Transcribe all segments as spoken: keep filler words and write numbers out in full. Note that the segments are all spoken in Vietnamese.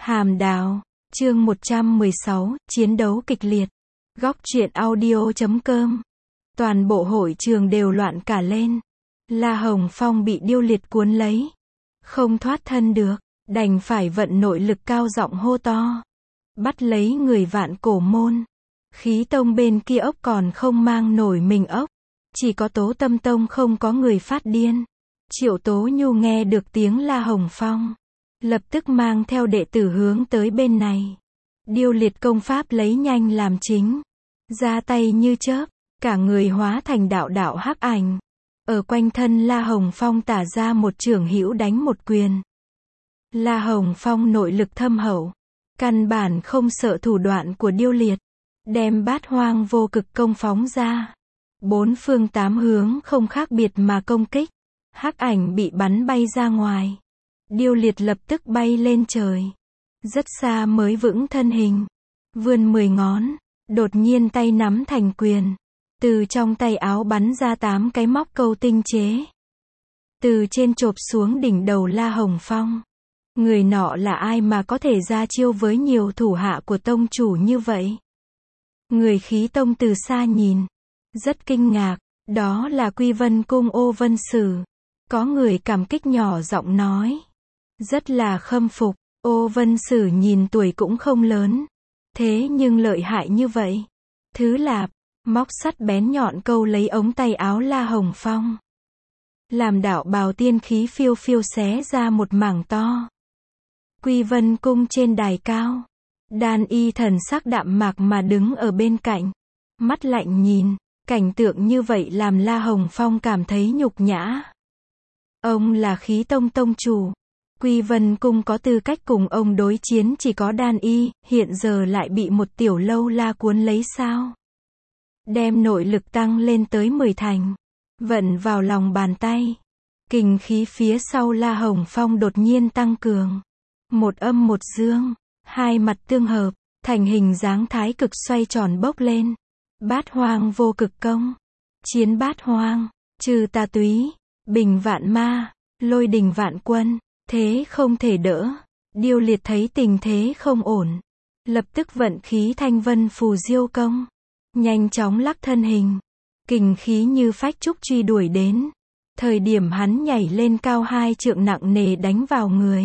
Hàm Đào, chương một trăm mười sáu, chiến đấu kịch liệt. Góc truyện audio chấm com. Toàn bộ hội trường đều loạn cả lên. La Hồng Phong bị điêu liệt cuốn lấy. Không thoát thân được, đành phải vận nội lực cao giọng hô to. Bắt lấy người Vạn Cổ Môn. Khí tông bên kia ốc còn không mang nổi mình ốc. Chỉ có Tố Tâm Tông không có người phát điên. Triệu Tố Nhu nghe được tiếng La Hồng Phong, lập tức mang theo đệ tử hướng tới bên này. Điêu liệt công pháp lấy nhanh làm chính. Ra tay như chớp, cả người hóa thành đạo đạo hắc ảnh. Ở quanh thân La Hồng Phong tả ra một chưởng hữu đánh một quyền. La Hồng Phong nội lực thâm hậu, căn bản không sợ thủ đoạn của điêu liệt. Đem Bát Hoang Vô Cực công phóng ra. Bốn phương tám hướng không khác biệt mà công kích. Hắc ảnh bị bắn bay ra ngoài. Điêu liệt lập tức bay lên trời. Rất xa mới vững thân hình. Vươn mười ngón. Đột nhiên tay nắm thành quyền. Từ trong tay áo bắn ra tám cái móc câu tinh chế. Từ trên chộp xuống đỉnh đầu La Hồng Phong. Người nọ là ai mà có thể ra chiêu với nhiều thủ hạ của tông chủ như vậy? Người khí tông từ xa nhìn. Rất kinh ngạc. Đó là Quy Vân Cung Ô Vân Sử. Có người cảm kích nhỏ giọng nói. Rất là khâm phục. Ô Vân Sử nhìn tuổi cũng không lớn. Thế nhưng lợi hại như vậy. Thứ Lạp, móc sắt bén nhọn câu lấy ống tay áo La Hồng Phong. Làm đạo bào tiên khí phiêu phiêu xé ra một mảng to. Quy Vân Cung trên đài cao. Đan Y thần sắc đạm mạc mà đứng ở bên cạnh. Mắt lạnh nhìn. Cảnh tượng như vậy làm La Hồng Phong cảm thấy nhục nhã. Ông là khí tông tông chủ. Quy Vân Cung có tư cách cùng ông đối chiến chỉ có Đan Y, hiện giờ lại bị một tiểu lâu la cuốn lấy sao? Đem nội lực tăng lên tới mười thành. Vận vào lòng bàn tay. Kình khí phía sau La Hồng Phong đột nhiên tăng cường. Một âm một dương. Hai mặt tương hợp. Thành hình dáng thái cực xoay tròn bốc lên. Bát Hoang Vô Cực công. Chiến bát hoang. Trừ tà túy. Bình vạn ma. Lôi đình vạn quân. Thế không thể đỡ. Điêu liệt thấy tình thế không ổn. Lập tức vận khí thanh vân phù diêu công. Nhanh chóng lắc thân hình. Kình khí như phách trúc truy đuổi đến. Thời điểm hắn nhảy lên cao hai trượng nặng nề đánh vào người.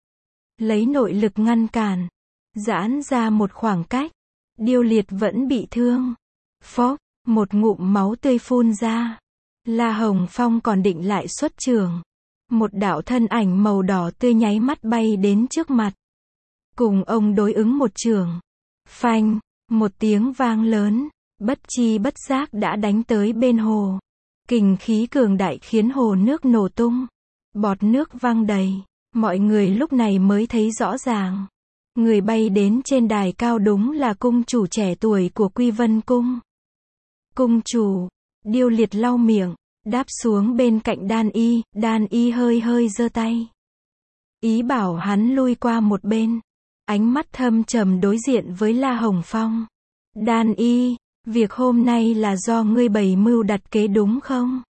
Lấy nội lực ngăn cản. Giãn ra một khoảng cách. Điêu liệt vẫn bị thương. Phốc, một ngụm máu tươi phun ra. La Hồng Phong còn định lại xuất trường. Một đạo thân ảnh màu đỏ tươi nháy mắt bay đến trước mặt. Cùng ông đối ứng một trường. Phanh, một tiếng vang lớn, bất chi bất giác đã đánh tới bên hồ. Kình khí cường đại khiến hồ nước nổ tung. Bọt nước văng đầy. Mọi người lúc này mới thấy rõ ràng. Người bay đến trên đài cao đúng là cung chủ trẻ tuổi của Quy Vân Cung. Cung chủ, điêu liệt lau miệng. Đáp xuống bên cạnh Đan Y, Đan Y hơi hơi giơ tay. Ý bảo hắn lui qua một bên. Ánh mắt thâm trầm đối diện với La Hồng Phong. Đan Y, việc hôm nay là do ngươi bày mưu đặt kế đúng không?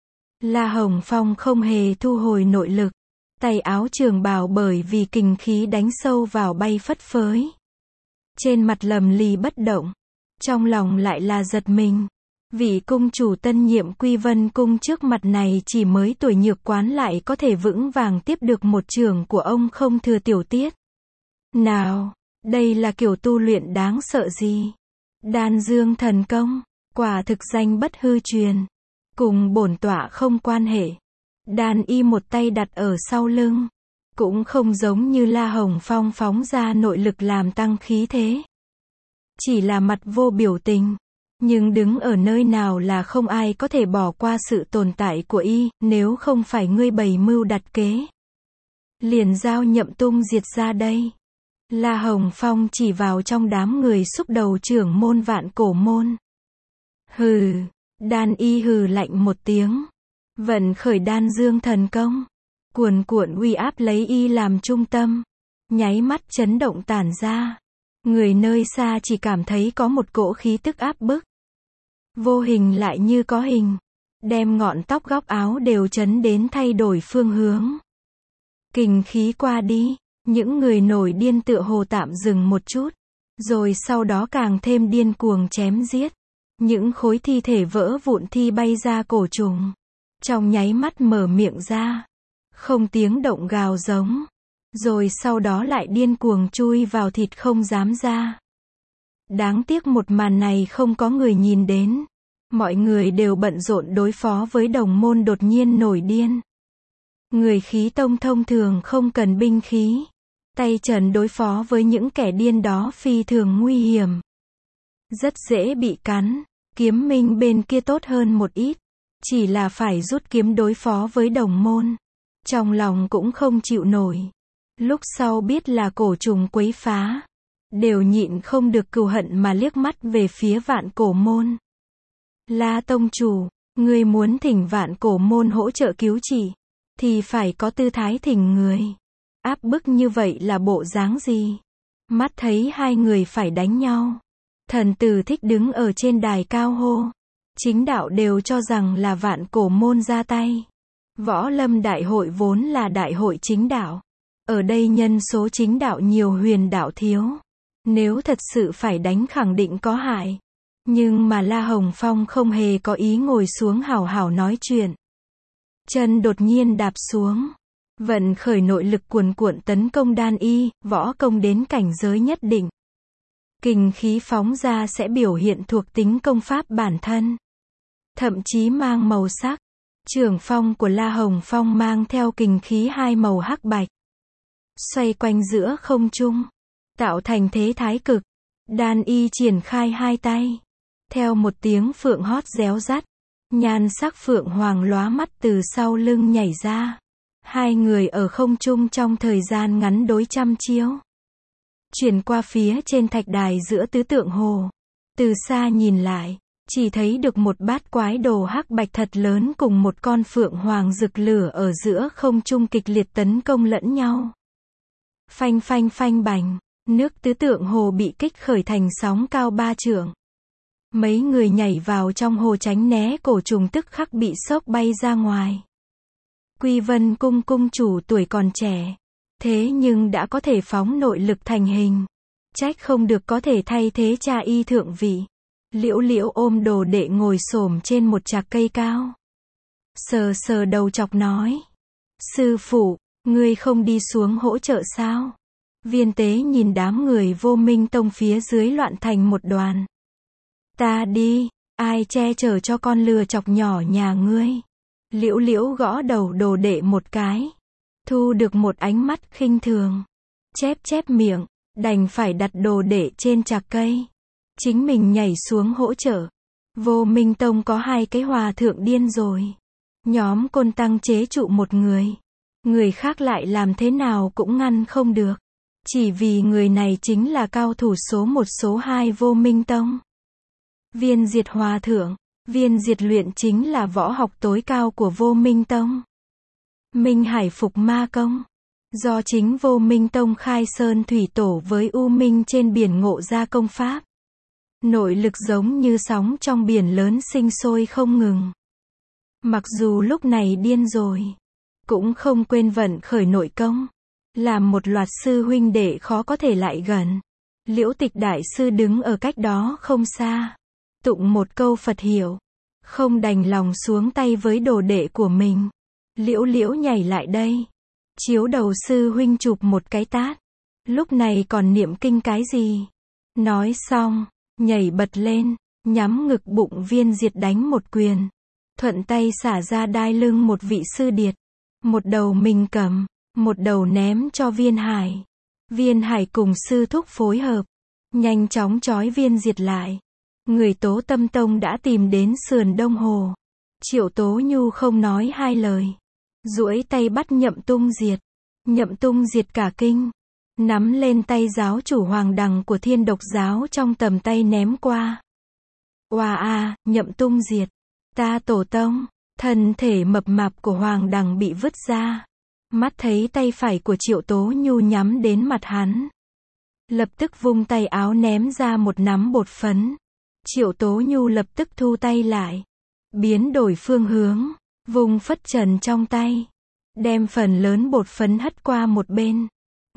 La Hồng Phong không hề thu hồi nội lực. Tay áo trường bào bởi vì kình khí đánh sâu vào bay phất phới. Trên mặt lầm lì bất động. Trong lòng lại là giật mình. Vị cung chủ tân nhiệm Quy Vân Cung trước mặt này chỉ mới tuổi nhược quán lại có thể vững vàng tiếp được một trường của ông không thừa tiểu tiết. Nào, đây là kiểu tu luyện đáng sợ gì? Đan Dương thần công, quả thực danh bất hư truyền. Cùng bổn tọa không quan hệ. Đan Y một tay đặt ở sau lưng. Cũng không giống như La Hồng Phong phóng ra nội lực làm tăng khí thế. Chỉ là mặt vô biểu tình. Nhưng đứng ở nơi nào là không ai có thể bỏ qua sự tồn tại của y, nếu không phải ngươi bày mưu đặt kế. Liền giao Nhậm Tung diệt ra đây. La Hồng Phong chỉ vào trong đám người xúc đầu trưởng môn Vạn Cổ Môn. Hừ, Đan Y hừ lạnh một tiếng. Vận khởi Đan Dương thần công. Cuồn cuộn uy áp lấy y làm trung tâm. Nháy mắt chấn động tản ra. Người nơi xa chỉ cảm thấy có một cỗ khí tức áp bức. Vô hình lại như có hình. Đem ngọn tóc góc áo đều chấn đến thay đổi phương hướng. Kình khí qua đi. Những người nổi điên tựa hồ tạm dừng một chút, rồi sau đó càng thêm điên cuồng chém giết. Những khối thi thể vỡ vụn thi bay ra cổ trùng. Trong nháy mắt mở miệng ra. Không tiếng động gào giống. Rồi sau đó lại điên cuồng chui vào thịt không dám ra. Đáng tiếc một màn này không có người nhìn đến. Mọi người đều bận rộn đối phó với đồng môn đột nhiên nổi điên. Người khí tông thông thường không cần binh khí. Tay trần đối phó với những kẻ điên đó phi thường nguy hiểm. Rất dễ bị cắn. Kiếm minh bên kia tốt hơn một ít. Chỉ là phải rút kiếm đối phó với đồng môn. Trong lòng cũng không chịu nổi. Lúc sau biết là cổ trùng quấy phá. Đều nhịn không được cừu hận mà liếc mắt về phía vạn cổ môn. La tông chủ, người muốn thỉnh vạn cổ môn hỗ trợ cứu trị. Thì phải có tư thái thỉnh người. Áp bức như vậy là bộ dáng gì? Mắt thấy hai người phải đánh nhau. Thần tử thích đứng ở trên đài cao hô. Chính đạo đều cho rằng là vạn cổ môn ra tay. Võ lâm đại hội vốn là đại hội chính đạo. Ở đây nhân số chính đạo nhiều huyền đạo thiếu. Nếu thật sự phải đánh khẳng định có hại. Nhưng mà La Hồng Phong không hề có ý ngồi xuống hào hào nói chuyện. Chân đột nhiên đạp xuống. Vận khởi nội lực cuồn cuộn tấn công đan y, võ công đến cảnh giới nhất định. Kình khí phóng ra sẽ biểu hiện thuộc tính công pháp bản thân. Thậm chí mang màu sắc. Trường phong của La Hồng Phong mang theo kình khí hai màu hắc bạch. Xoay quanh giữa không trung. Tạo thành thế thái cực. Đan y triển khai hai tay. Theo một tiếng phượng hót réo rắt. Nhan sắc phượng hoàng lóa mắt từ sau lưng nhảy ra. Hai người ở không trung trong thời gian ngắn đối trăm chiếu. Chuyển qua phía trên thạch đài giữa tứ tượng hồ. Từ xa nhìn lại, chỉ thấy được một bát quái đồ hắc bạch thật lớn cùng một con phượng hoàng rực lửa ở giữa không trung kịch liệt tấn công lẫn nhau. Phanh phanh phanh bành, nước tứ tượng hồ bị kích khởi thành sóng cao ba trượng. Mấy người nhảy vào trong hồ tránh né cổ trùng tức khắc bị sốc bay ra ngoài. Quy Vân cung cung chủ tuổi còn trẻ. Thế nhưng đã có thể phóng nội lực thành hình. Trách không được có thể thay thế cha y thượng vị. Liễu liễu ôm đồ đệ ngồi xổm trên một trạc cây cao. Sờ sờ đầu chọc nói. Sư phụ, ngươi không đi xuống hỗ trợ sao? Viên tế nhìn đám người Vô Minh Tông phía dưới loạn thành một đoàn. Ta đi, ai che chở cho con lừa chọc nhỏ nhà ngươi? Liễu liễu gõ đầu đồ đệ một cái. Thu được một ánh mắt khinh thường. Chép chép miệng, đành phải đặt đồ đệ trên trạc cây. Chính mình nhảy xuống hỗ trợ. Vô Minh Tông có hai cái hòa thượng điên rồi. Nhóm côn tăng chế trụ một người. Người khác lại làm thế nào cũng ngăn không được. Chỉ vì người này chính là cao thủ số một số hai Vô Minh Tông. Viên Diệt Hòa Thượng. Viên Diệt luyện chính là võ học tối cao của Vô Minh Tông. Minh Hải Phục Ma Công. Do chính Vô Minh Tông khai sơn thủy tổ với U Minh trên biển ngộ ra công pháp. Nội lực giống như sóng trong biển lớn sinh sôi không ngừng. Mặc dù lúc này điên rồi, cũng không quên vận khởi nội công. Làm một loạt sư huynh đệ khó có thể lại gần. Liễu Tịch đại sư đứng ở cách đó không xa. Tụng một câu Phật hiệu. Không đành lòng xuống tay với đồ đệ của mình. Liễu liễu nhảy lại đây. Chiếu đầu sư huynh chụp một cái tát. Lúc này còn niệm kinh cái gì? Nói xong, nhảy bật lên, nhắm ngực bụng Viên Diệt đánh một quyền. Thuận tay xả ra đai lưng một vị sư điệt. Một đầu mình cầm, một đầu ném cho Viên Hải. Viên Hải cùng sư thúc phối hợp. Nhanh chóng trói Viên Diệt lại. Người Tố Tâm Tông đã tìm đến sườn Đông Hồ. Triệu Tố Nhu không nói hai lời. Duỗi tay bắt Nhậm Tung Diệt. Nhậm Tung Diệt cả kinh. Nắm lên tay giáo chủ Hoàng Đằng của Thiên Độc giáo trong tầm tay ném qua. Oa a, Nhậm Tung Diệt. Ta tổ tông. Thân thể mập mạp của Hoàng Đằng bị vứt ra. Mắt thấy tay phải của Triệu Tố Nhu nhắm đến mặt hắn. Lập tức vung tay áo ném ra một nắm bột phấn. Triệu Tố Nhu lập tức thu tay lại. Biến đổi phương hướng. Vùng phất trần trong tay. Đem phần lớn bột phấn hất qua một bên.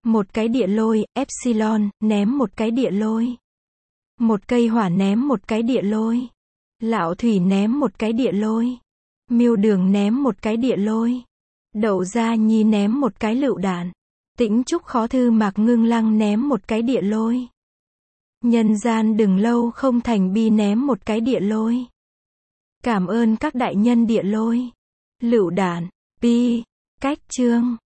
Một cái địa lôi, epsilon, ném một cái địa lôi. Một cây hỏa ném một cái địa lôi. Lạo thủy ném một cái địa lôi. Miêu đường ném một cái địa lôi. Đậu Gia Nhi ném một cái lựu đạn. Tĩnh Trúc Khó Thư Mạc Ngưng Lăng ném một cái địa lôi. Nhân gian đừng lâu không thành bi ném một cái địa lôi. Cảm ơn các đại nhân địa lôi. Lựu đạn, pi, cách chương.